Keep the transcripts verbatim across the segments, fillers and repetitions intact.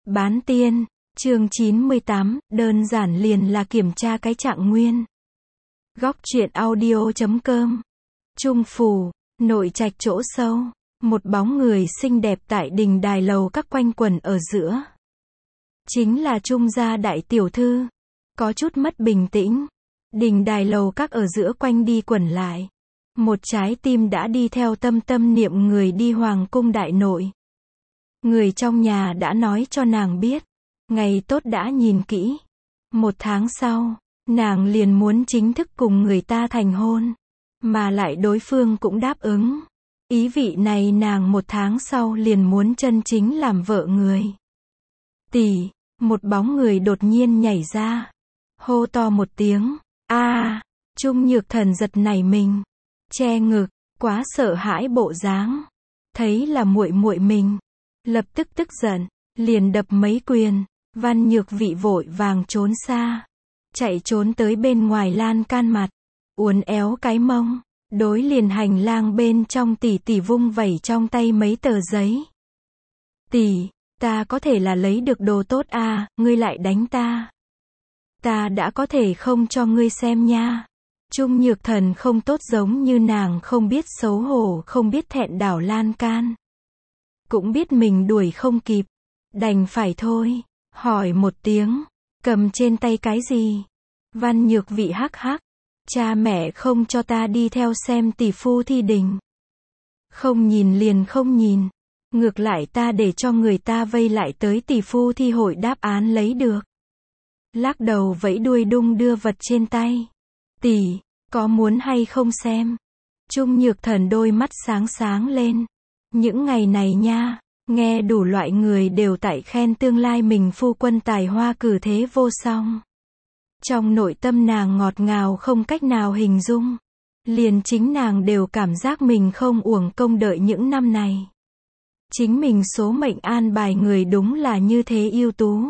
Bán tiên, chương chín mươi tám, đơn giản liền là kiểm tra cái trạng nguyên. Góc truyện audio chấm com. Trung phủ, nội trạch chỗ sâu, một bóng người xinh đẹp tại đình đài lầu các quanh quẩn ở giữa. Chính là Trung gia đại tiểu thư. Có chút mất bình tĩnh. Đình đài lầu các ở giữa quanh đi quẩn lại. Một trái tim đã đi theo tâm tâm niệm người đi hoàng cung đại nội. Người trong nhà đã nói cho nàng biết. Ngày tốt đã nhìn kỹ. Một tháng sau, nàng liền muốn chính thức cùng người ta thành hôn. Mà lại đối phương cũng đáp ứng. Ý vị này nàng một tháng sau liền muốn chân chính làm vợ người. Tỷ, một bóng người đột nhiên nhảy ra. Hô to một tiếng. A, Trung Nhược Thần giật nảy mình. Che ngực, quá sợ hãi bộ dáng. Thấy là muội muội mình. Lập tức tức giận, liền đập mấy quyền. Văn Nhược Vị vội vàng trốn xa. Chạy trốn tới bên ngoài lan can mặt. Uốn éo cái mông. Đối liền hành lang bên trong tỷ tỷ vung vẩy trong tay mấy tờ giấy. Tỷ, ta có thể là lấy được đồ tốt à, ngươi lại đánh ta. Ta đã có thể không cho ngươi xem nha. Trung Nhược Thần không tốt giống như nàng không biết xấu hổ, không biết thẹn đảo lan can. Cũng biết mình đuổi không kịp. Đành phải thôi. Hỏi một tiếng. Cầm trên tay cái gì? Văn Nhược Vị hắc hắc. Cha mẹ không cho ta đi theo xem tỷ phu thi đình. Không nhìn liền không nhìn. Ngược lại ta để cho người ta vây lại tới tỷ phu thi hội đáp án lấy được. Lắc đầu vẫy đuôi đung đưa vật trên tay. Tỷ, có muốn hay không xem? Trung Nhược Thần đôi mắt sáng sáng lên. Những ngày này nha, nghe đủ loại người đều tại khen tương lai mình phu quân tài hoa cử thế vô song. Trong nội tâm nàng ngọt ngào không cách nào hình dung. Liền chính nàng đều cảm giác mình không uổng công đợi những năm này. Chính mình số mệnh an bài người đúng là như thế ưu tú.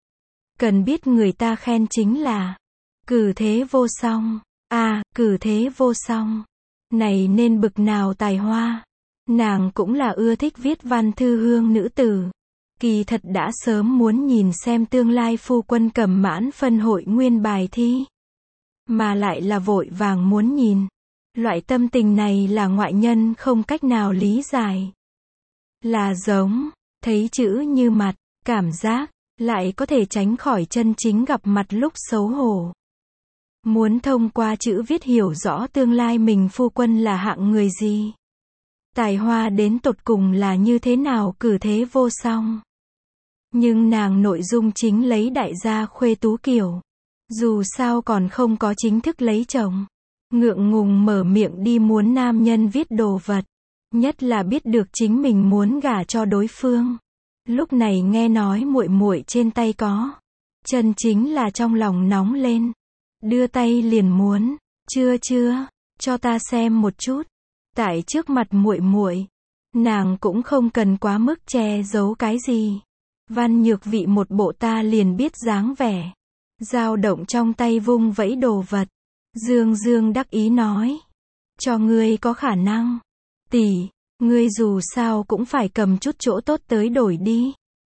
Cần biết người ta khen chính là cử thế vô song. À, cử thế vô song. Này nên bực nào tài hoa. Nàng cũng là ưa thích viết văn thư hương nữ tử. Kỳ thật đã sớm muốn nhìn xem tương lai phu quân Cẩm Mãn phân hội nguyên bài thi. Mà lại là vội vàng muốn nhìn. Loại tâm tình này là ngoại nhân không cách nào lý giải. Là giống, thấy chữ như mặt, cảm giác, lại có thể tránh khỏi chân chính gặp mặt lúc xấu hổ. Muốn thông qua chữ viết hiểu rõ tương lai mình phu quân là hạng người gì. Tài hoa đến tột cùng là như thế nào cử thế vô song. Nhưng nàng nội dung chính lấy đại gia khuê tú kiểu. Dù sao còn không có chính thức lấy chồng. Ngượng ngùng mở miệng đi muốn nam nhân viết đồ vật. Nhất là biết được chính mình muốn gả cho đối phương. Lúc này nghe nói muội muội trên tay có. Chân chính là trong lòng nóng lên. Đưa tay liền muốn. Chưa chưa, cho ta xem một chút. Tại trước mặt muội muội, nàng cũng không cần quá mức che giấu cái gì. Văn Nhược Vị một bộ ta liền biết dáng vẻ. Dao động trong tay vung vẫy đồ vật. Dương Dương đắc ý nói. Cho ngươi có khả năng. Tỷ, ngươi dù sao cũng phải cầm chút chỗ tốt tới đổi đi.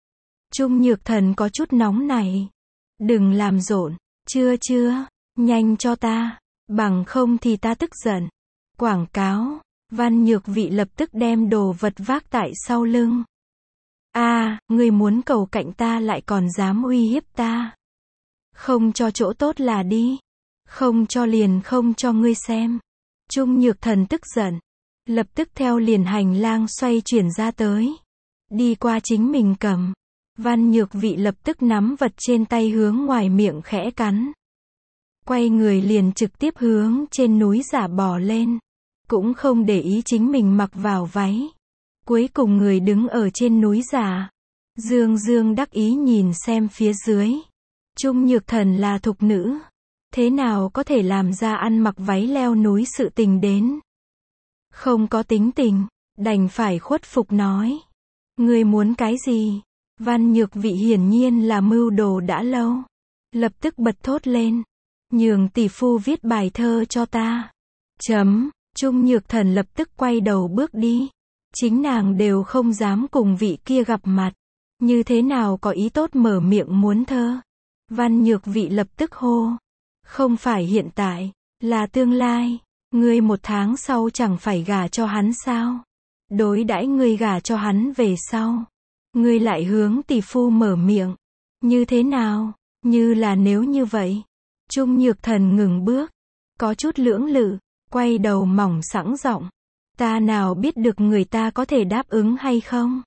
Trung Nhược Thần có chút nóng này. Đừng làm rộn. Chưa chưa, nhanh cho ta. Bằng không thì ta tức giận. Quảng cáo. Văn Nhược Vị lập tức đem đồ vật vác tại sau lưng. A, à, ngươi muốn cầu cạnh ta lại còn dám uy hiếp ta. Không cho chỗ tốt là đi. Không cho liền không cho ngươi xem. Trung Nhược Thần tức giận. Lập tức theo liền hành lang xoay chuyển ra tới. Đi qua chính mình cầm. Văn Nhược Vị lập tức nắm vật trên tay hướng ngoài miệng khẽ cắn. Quay người liền trực tiếp hướng trên núi giả bò lên. Cũng không để ý chính mình mặc vào váy. Cuối cùng người đứng ở trên núi giả. Dương Dương đắc ý nhìn xem phía dưới. Trung Nhược Thần là thục nữ. Thế nào có thể làm ra ăn mặc váy leo núi sự tình đến. Không có tính tình. Đành phải khuất phục nói. Ngươi muốn cái gì? Văn Nhược Vị hiển nhiên là mưu đồ đã lâu. Lập tức bật thốt lên. Nhường tỷ phu viết bài thơ cho ta. Chấm. Trung Nhược Thần lập tức quay đầu bước đi. Chính nàng đều không dám cùng vị kia gặp mặt. Như thế nào có ý tốt mở miệng muốn thơ. Văn Nhược Vị lập tức hô. Không phải hiện tại, là tương lai. Ngươi một tháng sau chẳng phải gả cho hắn sao? Đối đãi ngươi gả cho hắn về sau. Ngươi lại hướng tỷ phu mở miệng. Như thế nào? Như là nếu như vậy. Trung Nhược Thần ngừng bước. Có chút lưỡng lự. Quay đầu mỏng sẵn giọng. Ta nào biết được người ta có thể đáp ứng hay không?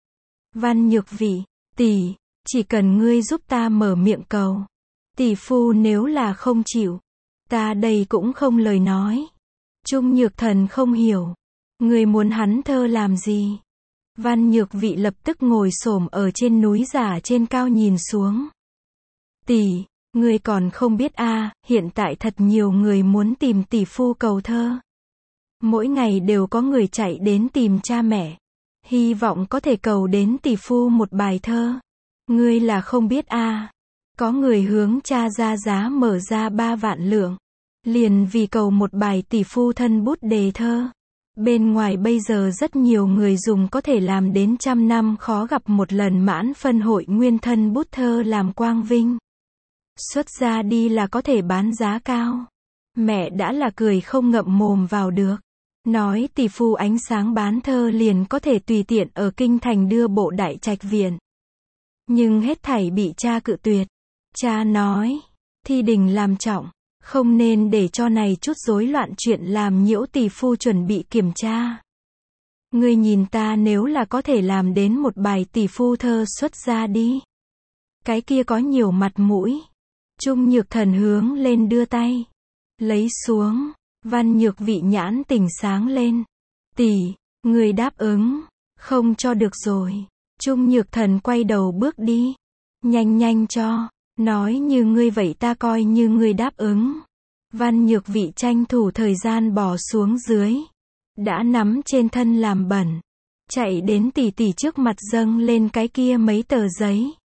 Văn Nhược Vị. Tỷ, chỉ cần ngươi giúp ta mở miệng cầu. Tỷ phu nếu là không chịu. Ta đây cũng không lời nói. Trung Nhược Thần không hiểu. Ngươi muốn hắn thơ làm gì? Văn Nhược Vị lập tức ngồi xổm ở trên núi giả trên cao nhìn xuống. Tỷ, ngươi còn không biết a, à, hiện tại thật nhiều người muốn tìm tỷ phu cầu thơ. Mỗi ngày đều có người chạy đến tìm cha mẹ. Hy vọng có thể cầu đến tỷ phu một bài thơ. Ngươi là không biết a, à, có người hướng cha ra giá mở ra ba vạn lượng. Liền vì cầu một bài tỷ phu thân bút đề thơ. Bên ngoài bây giờ rất nhiều người dùng có thể làm đến trăm năm khó gặp một lần mãn phân hội nguyên thân bút thơ làm quang vinh. Xuất ra đi là có thể bán giá cao. Mẹ đã là cười không ngậm mồm vào được. Nói tỷ phu ánh sáng bán thơ liền có thể tùy tiện ở kinh thành đưa bộ đại trạch viện. Nhưng hết thảy bị cha cự tuyệt. Cha nói, thi đình làm trọng. Không nên để cho này chút rối loạn chuyện làm nhiễu tỷ phu chuẩn bị kiểm tra. Ngươi nhìn ta nếu là có thể làm đến một bài tỷ phu thơ xuất ra đi. Cái kia có nhiều mặt mũi. Trung Nhược Thần hướng lên đưa tay. Lấy xuống. Văn Nhược Vị nhãn tỉnh sáng lên. Tỷ, ngươi đáp ứng. Không cho được rồi. Trung Nhược Thần quay đầu bước đi. Nhanh nhanh cho. Nói như ngươi vậy ta coi như ngươi đáp ứng. Văn Nhược Vị tranh thủ thời gian bỏ xuống dưới. Đã nắm trên thân làm bẩn. Chạy đến tỷ tỷ trước mặt dâng lên cái kia mấy tờ giấy.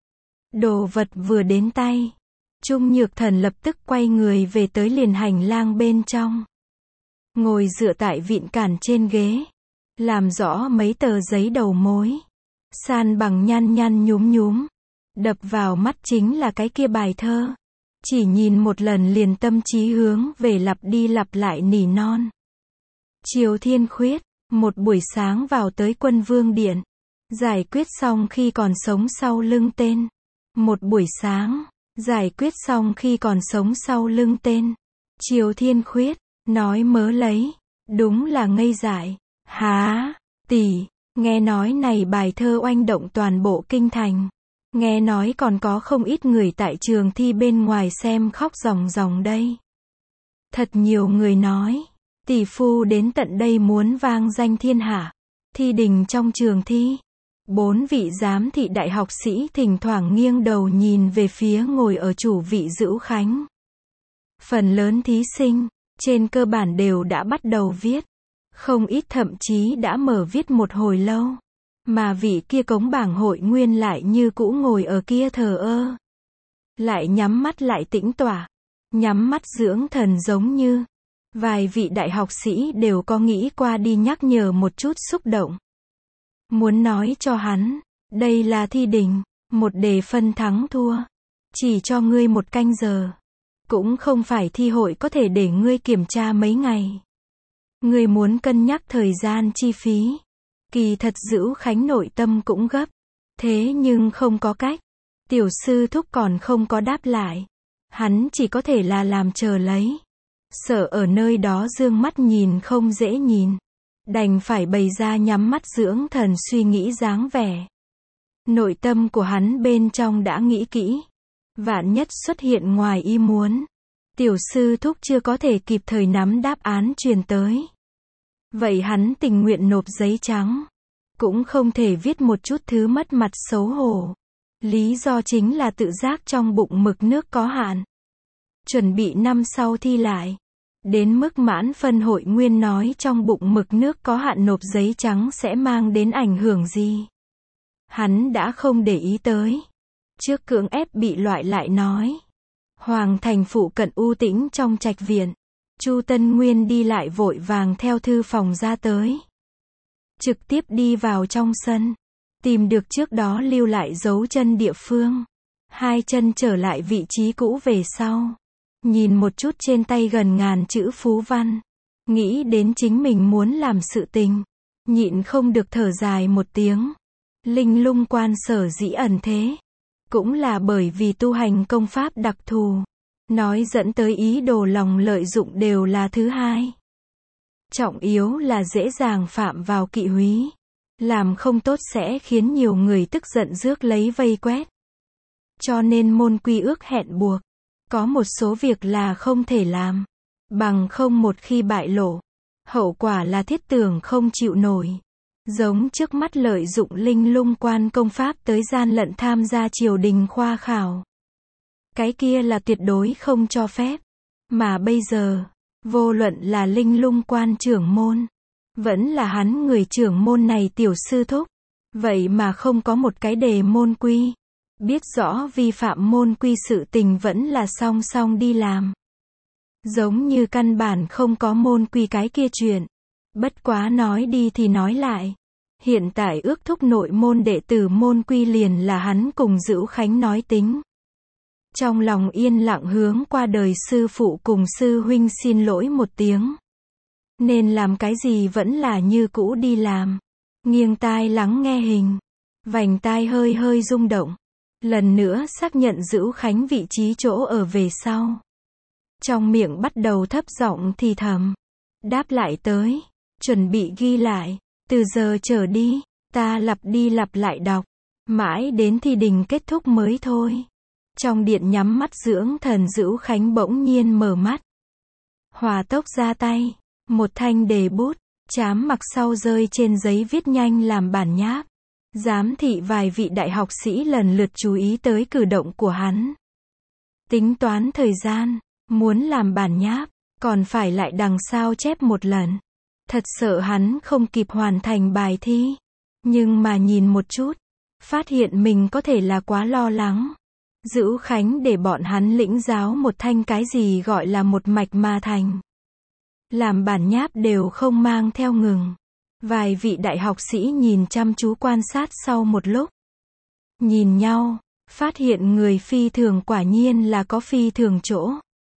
Đồ vật vừa đến tay. Trung Nhược Thần lập tức quay người về tới liền hành lang bên trong. Ngồi dựa tại vịn cản trên ghế. Làm rõ mấy tờ giấy đầu mối. San bằng nhăn nhăn nhúm nhúm. Đập vào mắt chính là cái kia bài thơ. Chỉ nhìn một lần liền tâm trí hướng về lặp đi lặp lại nỉ non. Triều Thiên Khuyết, một buổi sáng vào tới Quân Vương Điện. Giải quyết xong khi còn sống sau lưng tên. Một buổi sáng, giải quyết xong khi còn sống sau lưng tên. Triều Thiên Khuyết, nói mớ lấy. Đúng là ngây dại. Há, tỷ, nghe nói này bài thơ oanh động toàn bộ kinh thành. Nghe nói còn có không ít người tại trường thi bên ngoài xem khóc ròng ròng đây. Thật nhiều người nói, tỷ phu đến tận đây muốn vang danh thiên hạ. Thi đình trong trường thi. Bốn vị giám thị đại học sĩ thỉnh thoảng nghiêng đầu nhìn về phía ngồi ở chủ vị Dữu Khánh. Phần lớn thí sinh, trên cơ bản đều đã bắt đầu viết. Không ít thậm chí đã mở viết một hồi lâu. Mà vị kia cống bảng hội nguyên lại như cũ ngồi ở kia thờ ơ. Lại nhắm mắt lại tĩnh tỏa. Nhắm mắt dưỡng thần giống như. Vài vị đại học sĩ đều có nghĩ qua đi nhắc nhở một chút xúc động. Muốn nói cho hắn, đây là thi đình, một đề phân thắng thua. Chỉ cho ngươi một canh giờ. Cũng không phải thi hội có thể để ngươi kiểm tra mấy ngày. Ngươi muốn cân nhắc thời gian chi phí. Kỳ thật Dữu Khánh nội tâm cũng gấp. Thế nhưng không có cách. Tiểu sư thúc còn không có đáp lại. Hắn chỉ có thể là làm chờ lấy. Sợ ở nơi đó dương mắt nhìn không dễ nhìn. Đành phải bày ra nhắm mắt dưỡng thần suy nghĩ dáng vẻ. Nội tâm của hắn bên trong đã nghĩ kỹ. Vạn nhất xuất hiện ngoài ý muốn. Tiểu sư thúc chưa có thể kịp thời nắm đáp án truyền tới. Vậy hắn tình nguyện nộp giấy trắng. Cũng không thể viết một chút thứ mất mặt xấu hổ. Lý do chính là tự giác trong bụng mực nước có hạn. Chuẩn bị năm sau thi lại. Đến mức mãn phân hội nguyên nói trong bụng mực nước có hạn nộp giấy trắng sẽ mang đến ảnh hưởng gì. Hắn đã không để ý tới. Trước cưỡng ép bị loại lại nói. Hoàng thành phụ cận u tĩnh trong trạch viện. Chu Tân Nguyên đi lại vội vàng theo thư phòng ra tới. Trực tiếp đi vào trong sân. Tìm được trước đó lưu lại dấu chân địa phương. Hai chân trở lại vị trí cũ về sau. Nhìn một chút trên tay gần ngàn chữ phú văn. Nghĩ đến chính mình muốn làm sự tình. Nhịn không được thở dài một tiếng. Linh lung quan sở dĩ ẩn thế. Cũng là bởi vì tu hành công pháp đặc thù. Nói dẫn tới ý đồ lòng lợi dụng đều là thứ hai. Trọng yếu là dễ dàng phạm vào kỵ húy. Làm không tốt sẽ khiến nhiều người tức giận rước lấy vây quét. Cho nên môn quy ước hẹn buộc. Có một số việc là không thể làm. Bằng không một khi bại lộ. Hậu quả là thiết tưởng không chịu nổi. Giống trước mắt lợi dụng linh lung quan công pháp tới gian lận tham gia triều đình khoa khảo. Cái kia là tuyệt đối không cho phép. Mà bây giờ, vô luận là linh lung quan trưởng môn. Vẫn là hắn người trưởng môn này tiểu sư thúc. Vậy mà không có một cái đề môn quy. Biết rõ vi phạm môn quy sự tình vẫn là song song đi làm. Giống như căn bản không có môn quy cái kia chuyện. Bất quá nói đi thì nói lại. Hiện tại ước thúc nội môn đệ tử môn quy liền là hắn cùng Dữu Khánh nói tính. Trong lòng yên lặng hướng qua đời sư phụ cùng sư huynh xin lỗi một tiếng. Nên làm cái gì vẫn là như cũ đi làm. Nghiêng tai lắng nghe hình. Vành tai hơi hơi rung động. Lần nữa xác nhận Dữu Khánh vị trí chỗ ở về sau. Trong miệng bắt đầu thấp giọng thì thầm. Đáp lại tới. Chuẩn bị ghi lại. Từ giờ trở đi, ta lặp đi lặp lại đọc. Mãi đến thi đình kết thúc mới thôi. Trong điện nhắm mắt dưỡng thần Dữu Khánh bỗng nhiên mở mắt. Hòa tốc ra tay. Một thanh đề bút. Chám mặc sau rơi trên giấy viết nhanh làm bản nháp. Giám thị vài vị đại học sĩ lần lượt chú ý tới cử động của hắn. Tính toán thời gian. Muốn làm bản nháp. Còn phải lại đằng sao chép một lần. Thật sợ hắn không kịp hoàn thành bài thi. Nhưng mà nhìn một chút. Phát hiện mình có thể là quá lo lắng. Dữu Khánh để bọn hắn lĩnh giáo một thanh cái gì gọi là một mạch mà thành. Làm bản nháp đều không mang theo ngừng. Vài vị đại học sĩ nhìn chăm chú quan sát sau một lúc. Nhìn nhau. Phát hiện người phi thường quả nhiên là có phi thường chỗ.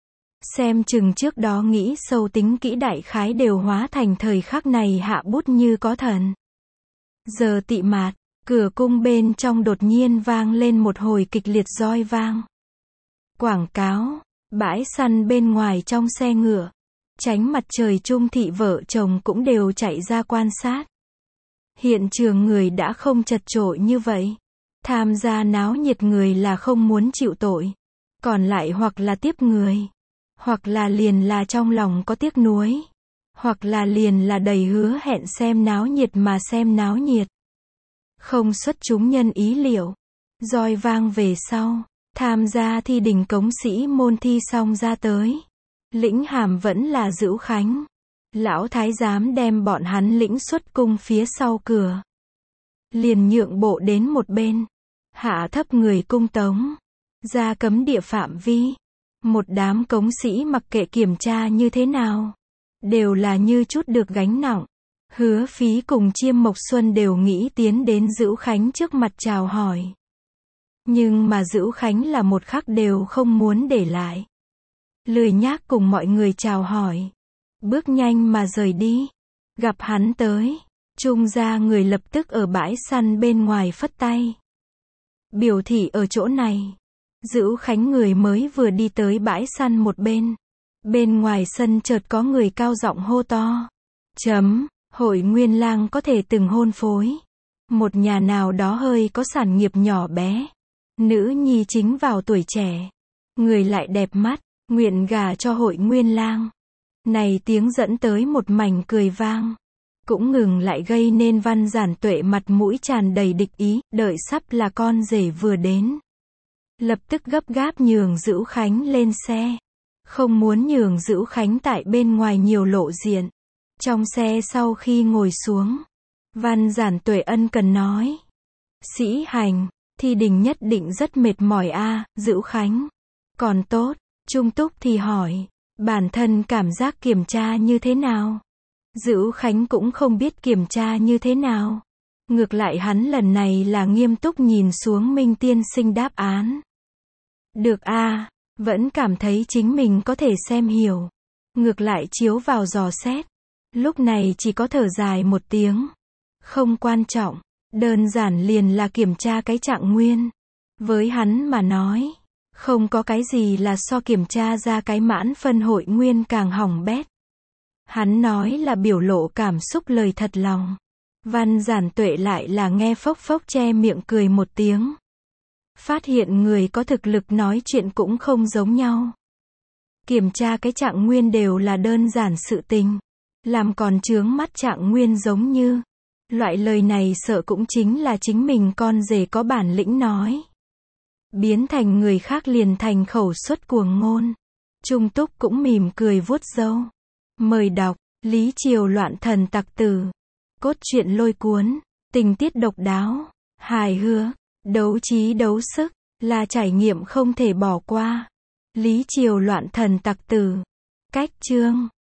Xem chừng trước đó nghĩ sâu tính kỹ đại khái đều hóa thành thời khắc này hạ bút như có thần. Giờ tị mạt, cửa cung bên trong đột nhiên vang lên một hồi kịch liệt roi vang. Quảng cáo, bãi săn bên ngoài trong xe ngựa. Tránh mặt trời Trung thị vợ chồng cũng đều chạy ra quan sát. Hiện trường người đã không chật chội như vậy. Tham gia náo nhiệt người là không muốn chịu tội. Còn lại hoặc là tiếp người. Hoặc là liền là trong lòng có tiếc nuối. Hoặc là liền là đầy hứa hẹn xem náo nhiệt mà xem náo nhiệt. Không xuất chúng nhân ý liệu. Roi vang về sau. Tham gia thi đình cống sĩ môn thi xong ra tới. Lĩnh hàm vẫn là Dữu Khánh. Lão thái giám đem bọn hắn lĩnh xuất cung phía sau cửa. Liền nhượng bộ đến một bên. Hạ thấp người cung tống. Ra cấm địa phạm vi. Một đám cống sĩ mặc kệ kiểm tra như thế nào. Đều là như chút được gánh nặng. Hứa Phí cùng Chiêm Mộc Xuân đều nghĩ tiến đến Dữu Khánh trước mặt chào hỏi. Nhưng mà Dữu Khánh là một khắc đều không muốn để lại. Lười nhác cùng mọi người chào hỏi. Bước nhanh mà rời đi. Gặp hắn tới. Trung gia người lập tức ở bãi săn bên ngoài phất tay. Biểu thị ở chỗ này. Dữu Khánh người mới vừa đi tới bãi săn một bên. Bên ngoài sân chợt có người cao giọng hô to. Chấm, Hội Nguyên Lang có thể từng hôn phối. Một nhà nào đó hơi có sản nghiệp nhỏ bé. Nữ nhi chính vào tuổi trẻ. Người lại đẹp mắt, nguyện gả cho Hội Nguyên Lang. Này tiếng dẫn tới một mảnh cười vang. Cũng ngừng lại gây nên Văn Giản Tuệ mặt mũi tràn đầy địch ý, đợi sắp là con rể vừa đến. Lập tức gấp gáp nhường Dữu Khánh lên xe. Không muốn nhường Dữu Khánh tại bên ngoài nhiều lộ diện. Trong xe sau khi ngồi xuống. Văn Giản Tuệ ân cần nói. Sĩ hành, thi đình nhất định rất mệt mỏi a à, Dữu Khánh. Còn tốt, Trung Túc thì hỏi. Bản thân cảm giác kiểm tra như thế nào? Dữu Khánh cũng không biết kiểm tra như thế nào. Ngược lại hắn lần này là nghiêm túc nhìn xuống Minh tiên sinh đáp án. Được a, vẫn cảm thấy chính mình có thể xem hiểu. Ngược lại chiếu vào dò xét. Lúc này chỉ có thở dài một tiếng. Không quan trọng, đơn giản liền là kiểm tra cái trạng nguyên. Với hắn mà nói, không có cái gì là so kiểm tra ra cái mãn phân hội nguyên càng hỏng bét. Hắn nói là biểu lộ cảm xúc lời thật lòng. Văn Giản Tuệ lại là nghe phốc phốc che miệng cười một tiếng. Phát hiện người có thực lực nói chuyện cũng không giống nhau. Kiểm tra cái trạng nguyên đều là đơn giản sự tình. Làm còn chướng mắt trạng nguyên giống như. Loại lời này sợ cũng chính là chính mình con rể có bản lĩnh nói. Biến thành người khác liền thành khẩu suất cuồng ngôn. Trung Túc cũng mỉm cười vuốt râu. Mời đọc, Lý Triều loạn thần tặc tử. Cốt truyện lôi cuốn, tình tiết độc đáo, hài hước, đấu trí đấu sức, là trải nghiệm không thể bỏ qua. Lý Triều loạn thần tặc tử. Cách chương